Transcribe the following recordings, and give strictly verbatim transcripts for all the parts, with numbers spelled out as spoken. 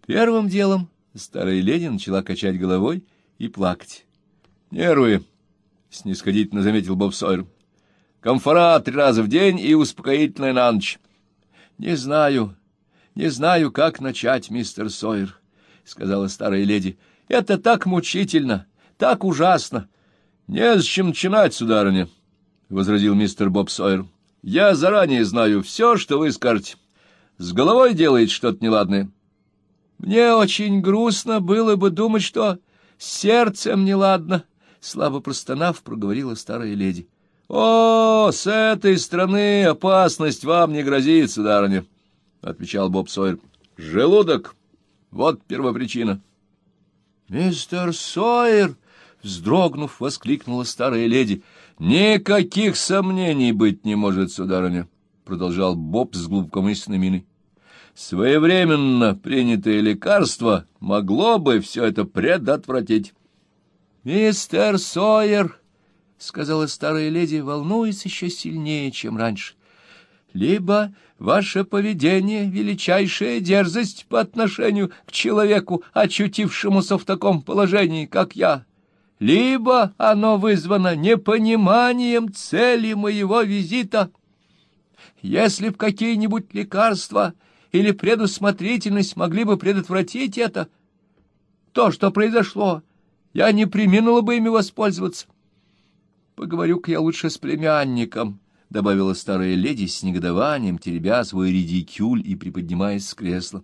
Первым делом старая леди начала качать головой и плакать. — Нервы, — снисходительно заметил Боб Сойер. — Камфора три раза в день и успокоительное на ночь. — Не знаю, не знаю, как начать, мистер Сойер, — сказала старая леди. — Это так мучительно, так ужасно. — Незачем начинать, сударыня, — возразил мистер Боб Сойер. — Я заранее знаю все, что вы скажете. С головой делает что-то неладное. — Мне очень грустно было бы думать, что с сердцем неладно, — слабо простонав, проговорила старая леди. — О, с этой стороны опасность вам не грозит, сударыня, — отвечал Боб Сойер. — Желудок — вот первопричина. — Мистер Сойер! — вздрогнув, воскликнула старая леди. — Никаких сомнений быть не может, сударыня, — продолжал Боб с глубокомысленной миной. — Своевременно принятое лекарство могло бы все это предотвратить. — Мистер Сойер! — сказала старая леди, волнуясь еще сильнее, чем раньше. — Либо ваше поведение — величайшая дерзость по отношению к человеку, очутившемуся в таком положении, как я, либо оно вызвано непониманием цели моего визита. Если б какие-нибудь лекарства или предусмотрительность могли бы предотвратить это, то, что произошло, я не преминула бы ими воспользоваться. Поговорю-ка я лучше с племянником, — добавила старая леди с негодованием, теребя свой редикюль и приподнимаясь с кресла.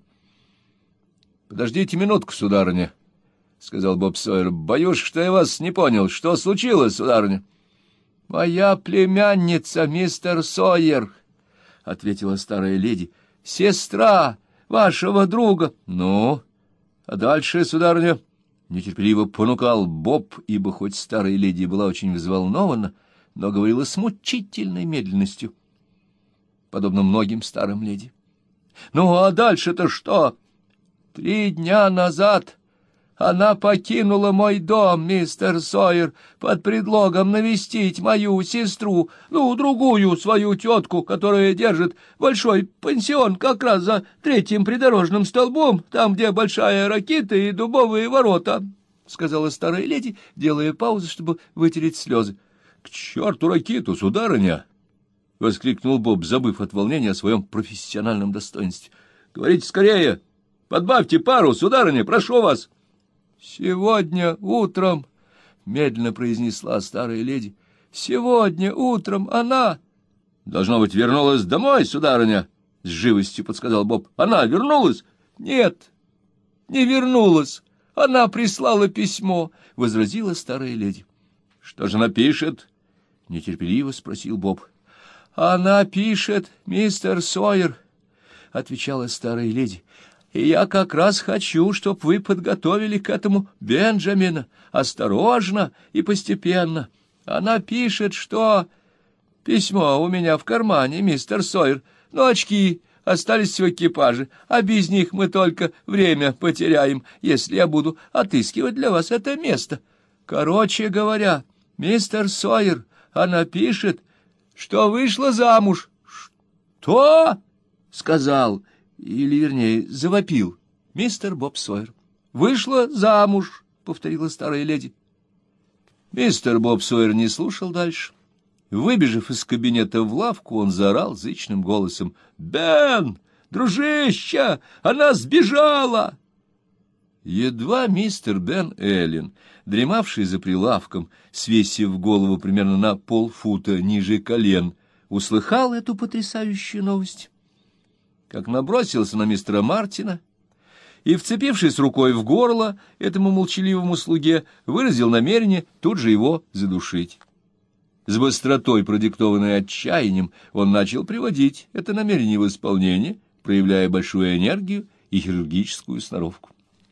— Подождите минутку, сударыня, — сказал Боб Сойер. — Боюсь, что я вас не понял. Что случилось, сударыня? — Моя племянница, мистер Сойер, — ответила старая леди, — сестра вашего друга. — Ну, а дальше, сударыня? — нетерпеливо понукал Боб, ибо хоть старая леди была очень взволнована, но говорила с мучительной медленностью, подобно многим старым леди. — Ну, а дальше-то что? — Три дня назад она покинула мой дом, мистер Сойер, под предлогом навестить мою сестру, ну, другую свою тетку, которая держит большой пансион как раз за третьим придорожным столбом, там, где большая ракита и дубовые ворота, — сказала старая леди, делая паузу, чтобы вытереть слезы. — К черту ракиту, сударыня! — воскликнул Боб, забыв от волнения о своем профессиональном достоинстве. — Говорите скорее! Подбавьте пару, сударыня, прошу вас! — Сегодня утром, — медленно произнесла старая леди, — сегодня утром она... — Должно быть, вернулась домой, сударыня, — с живостью подсказал Боб. — Она вернулась? — Нет, не вернулась. Она прислала письмо, — возразила старая леди. — Что же она пишет? — нетерпеливо спросил Боб. — Она пишет, мистер Сойер, — отвечала старая леди, — и я как раз хочу, чтобы вы подготовили к этому Бенджамина осторожно и постепенно. Она пишет, что... Письмо у меня в кармане, мистер Сойер, но очки остались в экипаже, а без них мы только время потеряем, если я буду отыскивать для вас это место. Короче говоря, мистер Сойер, она пишет, что вышла замуж. — Что? — сказал... Или, вернее, завопил мистер Боб Сойер. — Вышла замуж, — повторила старая леди. Мистер Боб Сойер не слушал дальше. Выбежав из кабинета в лавку, он заорал зычным голосом: — Бен, дружище, она сбежала! Едва мистер Бен Эллен, дремавший за прилавком, свесив голову примерно на полфута ниже колен, услыхал эту потрясающую новость, как набросился на мистера Мартина и, вцепившись рукой в горло этому молчаливому слуге, выразил намерение тут же его задушить. С быстротой, продиктованной отчаянием, он начал приводить это намерение в исполнение, проявляя большую энергию и хирургическую сноровку.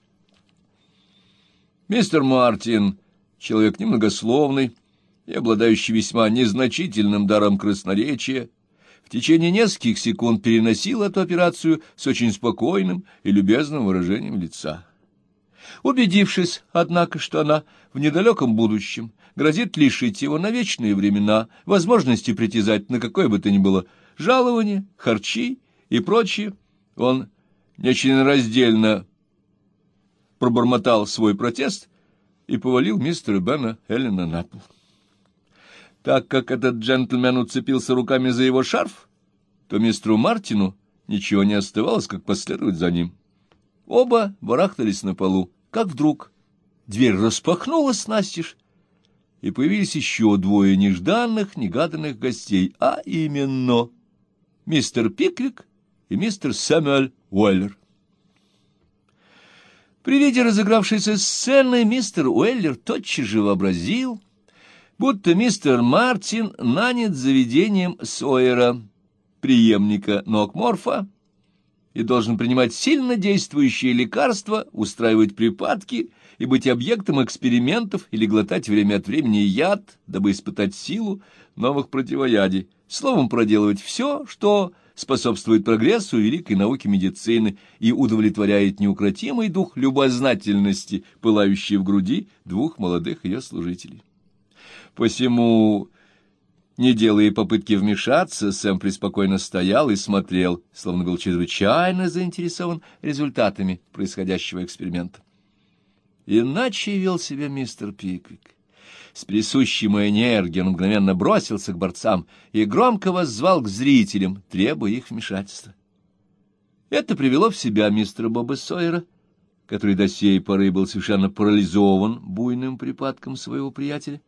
Мистер Мартин, человек немногословный и обладающий весьма незначительным даром красноречия, в течение нескольких секунд переносил эту операцию с очень спокойным и любезным выражением лица. Убедившись, однако, что она в недалеком будущем грозит лишить его на вечные времена возможности притязать на какое бы то ни было жалование, харчи и прочее, он нечленораздельно пробормотал свой протест и повалил мистера Бена Эллена на пол. Так как этот джентльмен уцепился руками за его шарф, то мистеру Мартину ничего не оставалось, как последовать за ним. Оба барахтались на полу, как вдруг дверь распахнулась настежь, и появились еще двое нежданных, негаданных гостей, а именно мистер Пиквик и мистер Сэмюэль Уэллер. При виде разыгравшейся сцены мистер Уэллер тотчас же вообразил, будто мистер Мартин нанят заведением Сойера, преемника Нокморфа, и должен принимать сильно действующие лекарства, устраивать припадки и быть объектом экспериментов или глотать время от времени яд, дабы испытать силу новых противоядий, словом, проделывать все, что способствует прогрессу великой науки медицины и удовлетворяет неукротимый дух любознательности, пылающий в груди двух молодых ее служителей. Посему, не делая попытки вмешаться, Сэм преспокойно стоял и смотрел, словно был чрезвычайно заинтересован результатами происходящего эксперимента. Иначе вел себя мистер Пиквик. С присущей ему энергией он мгновенно бросился к борцам и громко воззвал к зрителям, требуя их вмешательства. Это привело в себя мистера Боба Сойера, который до сей поры был совершенно парализован буйным припадком своего приятеля.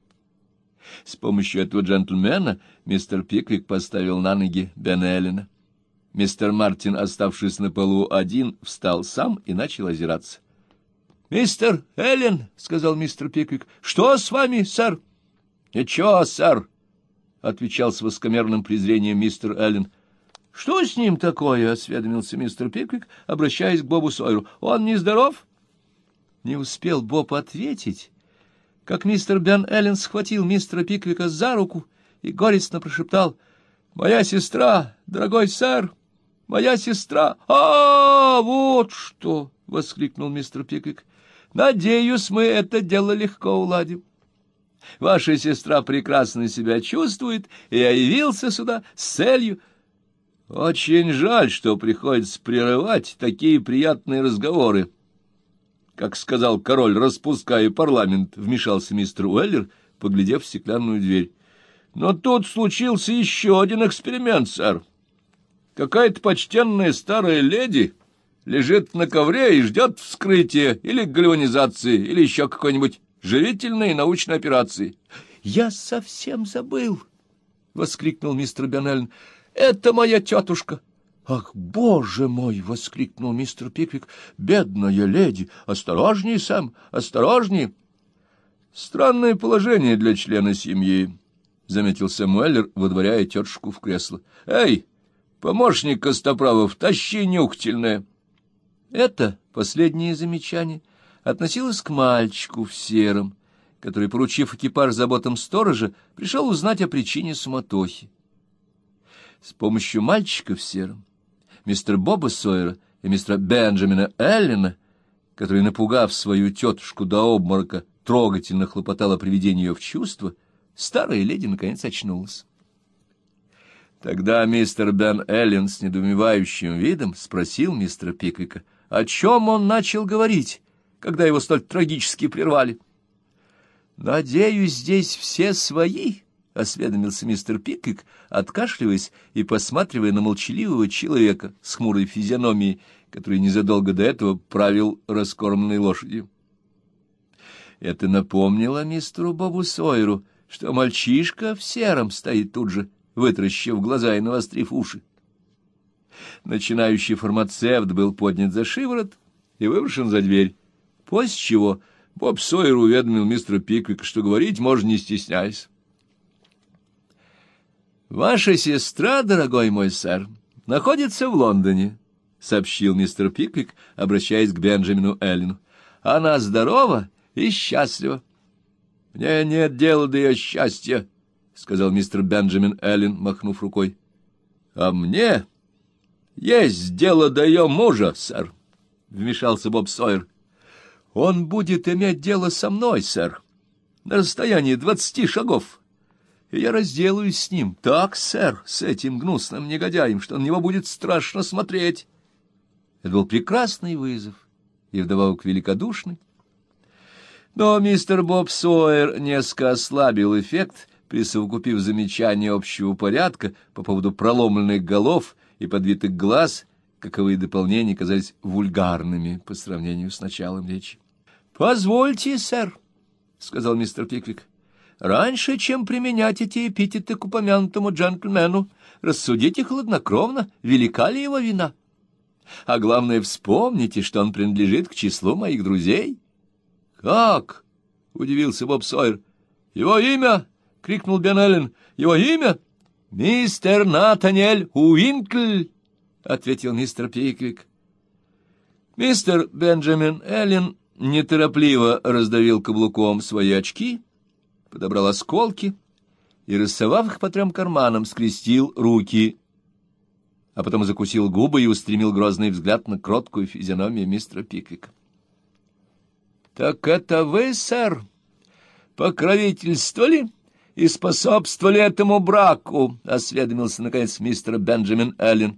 С помощью этого джентльмена мистер Пиквик поставил на ноги Бена Эллена. Мистер Мартин, оставшись на полу один, встал сам и начал озираться. «Мистер Эллен», — сказал мистер Пиквик, — «что с вами, сэр?» «Ничего, сэр», — отвечал с высокомерным презрением мистер Эллен. «Что с ним такое?» — осведомился мистер Пиквик, обращаясь к Бобу Сойеру. «Он нездоров?» Не успел Боб ответить, как мистер Бен Эллен схватил мистера Пиквика за руку и горестно прошептал: «Моя сестра, дорогой сэр, моя сестра!» «А, вот что!» — воскликнул мистер Пиквик. «Надеюсь, мы это дело легко уладим. Ваша сестра прекрасно себя чувствует, и я явился сюда с целью...» «Очень жаль, что приходится прерывать такие приятные разговоры. Как сказал король, распуская парламент», — вмешался мистер Уэллер, поглядев в стеклянную дверь. «Но тут случился еще один эксперимент, сэр. Какая-то почтенная старая леди лежит на ковре и ждет вскрытия или гальванизации, или еще какой-нибудь живительной научной операции». «Я совсем забыл!» — воскликнул мистер Бен Эллен. «Это моя тетушка!» «Ах, боже мой!» — воскликнул мистер Пиквик. «Бедная леди! Осторожней, Сэм, осторожней!» «Странное положение для члена семьи», — заметил Сэм Уэллер, выдворяя тетушку в кресло. «Эй, помощник Костоправов, тащи нюхательное!» Это последнее замечание относилось к мальчику в сером, который, поручив экипаж заботам сторожа, пришел узнать о причине суматохи. С помощью мальчика в сером, мистера Боба Сойера и мистера Бенджамина Эллена, который, напугав свою тетушку до обморока, трогательно хлопотал о приведении ее в чувство, старая леди наконец очнулась. Тогда мистер Бен Эллен с недоумевающим видом спросил мистера Пиквика, о чем он начал говорить, когда его столь трагически прервали. «Надеюсь, здесь все свои?» — осведомился мистер Пиквик, откашливаясь и посматривая на молчаливого человека с хмурой физиономией, который незадолго до этого правил раскормленной лошадью. Это напомнило мистеру Бобу Сойеру, что мальчишка в сером стоит тут же, вытаращив глаза и навострив уши. Начинающий фармацевт был поднят за шиворот и выброшен за дверь, после чего Боб Сойер уведомил мистера Пиквика, что говорить можно не стесняясь. «Ваша сестра, дорогой мой сэр, находится в Лондоне», — сообщил мистер Пиквик, обращаясь к Бенджамину Эллену. «Она здорова и счастлива». «Мне нет дела до ее счастья», — сказал мистер Бенджамин Эллен, махнув рукой. «А мне есть дело до ее мужа, сэр», — вмешался Боб Сойер. «Он будет иметь дело со мной, сэр, на расстоянии двадцати шагов. И я разделаюсь с ним, так, сэр, с этим гнусным негодяем, что на него будет страшно смотреть». Это был прекрасный вызов, и вдобавок великодушный. Но мистер Боб Сойер несколько ослабил эффект, присовокупив замечания общего порядка по поводу проломленных голов и подбитых глаз, каковые дополнения казались вульгарными по сравнению с началом речи. — Позвольте, сэр, — сказал мистер Пиквик, — раньше, чем применять эти эпитеты к упомянутому джентльмену, рассудите хладнокровно, велика ли его вина. А главное, вспомните, что он принадлежит к числу моих друзей. — Как? — удивился Боб Сойер. — Его имя? — крикнул Бен Эллен. — Его имя? — Мистер Натаниэль Уинкль, — ответил мистер Пиквик. Мистер Бенджамин Эллен неторопливо раздавил каблуком свои очки, подобрал осколки и, рассовав их по трем карманам, скрестил руки, а потом закусил губы и устремил грозный взгляд на кроткую физиономию мистера Пиквика. — Так это вы, сэр, покровительствовали и способствовали этому браку? — осведомился, наконец, мистер Бенджамин Эллен.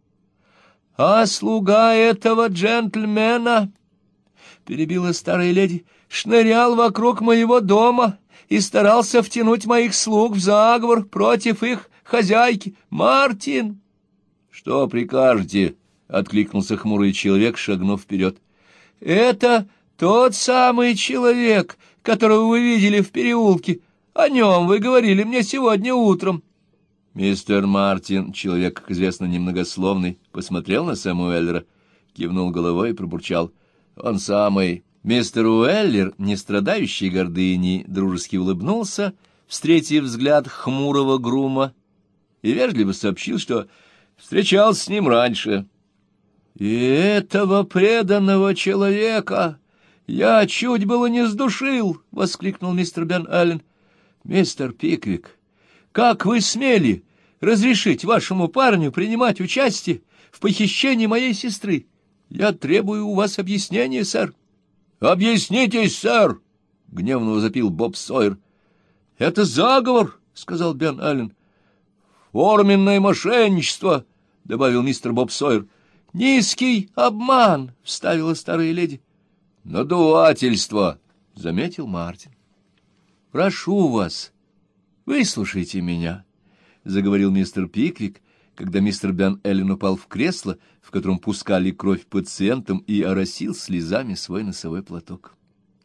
— А слуга этого джентльмена, — перебила старая леди, — шнырял вокруг моего дома и старался втянуть моих слуг в заговор против их хозяйки. Мартин! — Что прикажете? — откликнулся хмурый человек, шагнув вперед. — Это тот самый человек, которого вы видели в переулке. О нем вы говорили мне сегодня утром. Мистер Мартин, человек, как известно, немногословный, посмотрел на Сэма Уэллера, кивнул головой и пробурчал: — Он самый. Мистер Уэллер, не страдающий гордыней, дружески улыбнулся, встретив взгляд хмурого грума, и вежливо сообщил, что встречался с ним раньше. — И этого преданного человека я чуть было не сдушил! — воскликнул мистер Бен Аллен. — Мистер Пиквик, как вы смели разрешить вашему парню принимать участие в похищении моей сестры? Я требую у вас объяснения, сэр. — Объяснитесь, сэр! — гневно возопил Боб Сойер. — Это заговор, — сказал Бен Аллен. — Форменное мошенничество, — добавил мистер Боб Сойер. — Низкий обман, — вставила старая леди. — Надувательство, — заметил Мартин. — Прошу вас, выслушайте меня, — заговорил мистер Пиквик, когда мистер Бен Эллен упал в кресло, в котором пускали кровь пациентам, и оросил слезами свой носовой платок.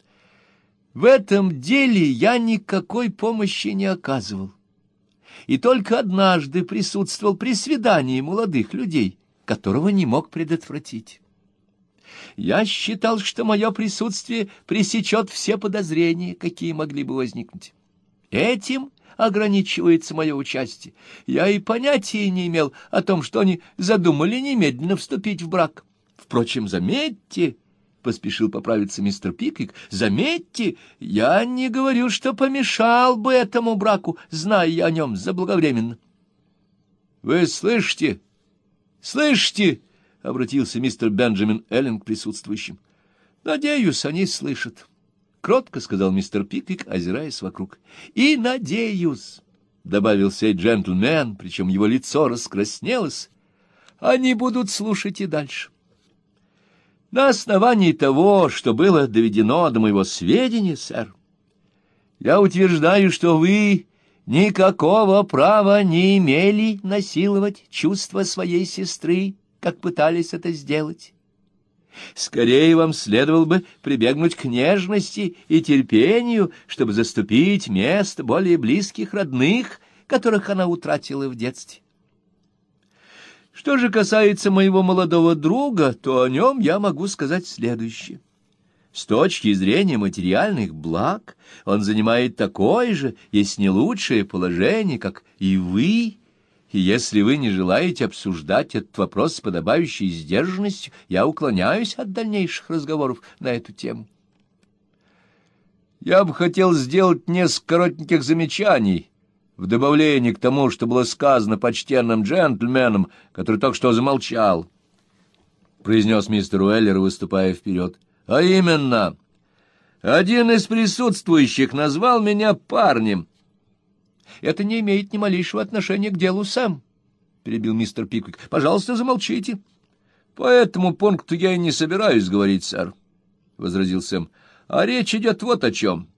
В этом деле я никакой помощи не оказывал, и только однажды присутствовал при свидании молодых людей, которого не мог предотвратить. Я считал, что мое присутствие пресечет все подозрения, какие могли бы возникнуть. Этим ограничивается мое участие. Я и понятия не имел о том, что они задумали немедленно вступить в брак. Впрочем, заметьте, — поспешил поправиться мистер Пиквик, — заметьте, я не говорю, что помешал бы этому браку, зная я о нем заблаговременно. — Вы слышите? Слышите? — обратился мистер Бенджамин Эллен к присутствующим. — Надеюсь, они слышат. — кротко сказал мистер Пиквик, озираясь вокруг. — И надеюсь, — добавил сей джентльмен, причем его лицо раскраснелось, — они будут слушать и дальше. На основании того, что было доведено до моего сведения, сэр, я утверждаю, что вы никакого права не имели насиловать чувства своей сестры, как пытались это сделать. Скорее вам следовало бы прибегнуть к нежности и терпению, чтобы заступить место более близких родных, которых она утратила в детстве. Что же касается моего молодого друга, то о нем я могу сказать следующее. С точки зрения материальных благ он занимает такое же, если не лучшее положение, как и вы. И если вы не желаете обсуждать этот вопрос с подобающей сдержанностью, я уклоняюсь от дальнейших разговоров на эту тему. Я бы хотел сделать несколько коротеньких замечаний в добавлении к тому, что было сказано почтенным джентльменом, который только что замолчал, — произнес мистер Уэллер, выступая вперед. — А именно, один из присутствующих назвал меня парнем. — Это не имеет ни малейшего отношения к делу, Сэм, — перебил мистер Пиквик. — Пожалуйста, замолчите. — По этому пункту я и не собираюсь говорить, сэр, — возразил Сэм. — А речь идет вот о чем.